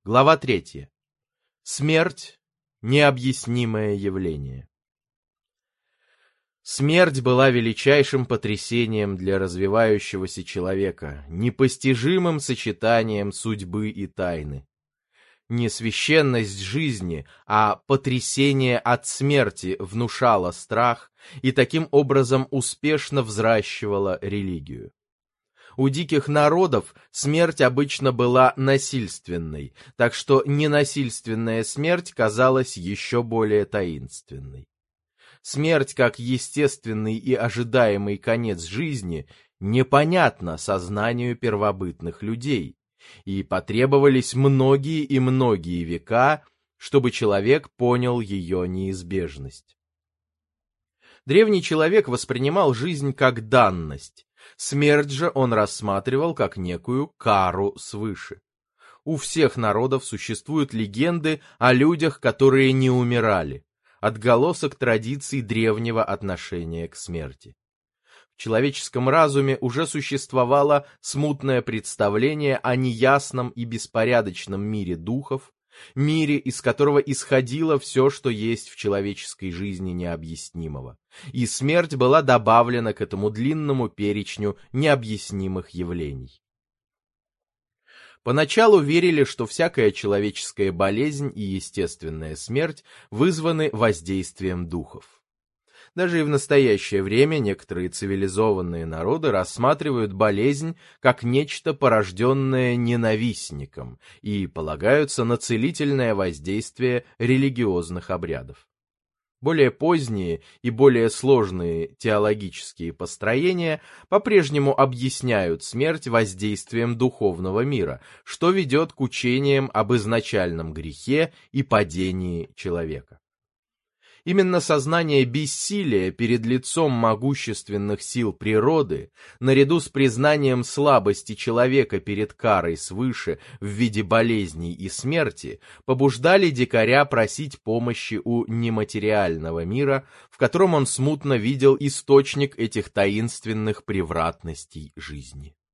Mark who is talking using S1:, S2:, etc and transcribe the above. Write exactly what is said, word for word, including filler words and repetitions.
S1: Глава третья. Смерть – необъяснимое явление. Смерть была величайшим потрясением для развивающегося человека, непостижимым сочетанием судьбы и тайны. Не священность жизни, а потрясение от смерти внушало страх и таким образом успешно взращивало религию. У диких народов смерть обычно была насильственной, так что ненасильственная смерть казалась еще более таинственной. Смерть как естественный и ожидаемый конец жизни непонятна сознанию первобытных людей, и потребовались многие и многие века, чтобы человек понял ее неизбежность. Древний человек воспринимал жизнь как данность, смерть же он рассматривал как некую кару свыше. У всех народов существуют легенды о людях, которые не умирали, отголосок традиций древнего отношения к смерти. В человеческом разуме уже существовало смутное представление о неясном и беспорядочном мире духов, мире, из которого исходило все, что есть в человеческой жизни необъяснимого, и смерть была добавлена к этому длинному перечню необъяснимых явлений. Поначалу верили, что всякая человеческая болезнь и естественная смерть вызваны воздействием духов. Даже и в настоящее время некоторые цивилизованные народы рассматривают болезнь как нечто, порожденное ненавистником, и полагаются на целительное воздействие религиозных обрядов. Более поздние и более сложные теологические построения по-прежнему объясняют смерть воздействием духовного мира, что ведет к учениям об изначальном грехе и падении человека. Именно сознание бессилия перед лицом могущественных сил природы, наряду с признанием слабости человека перед карой свыше в виде болезней и смерти, побуждали дикаря просить помощи у нематериального мира, в котором он смутно видел источник этих таинственных превратностей жизни.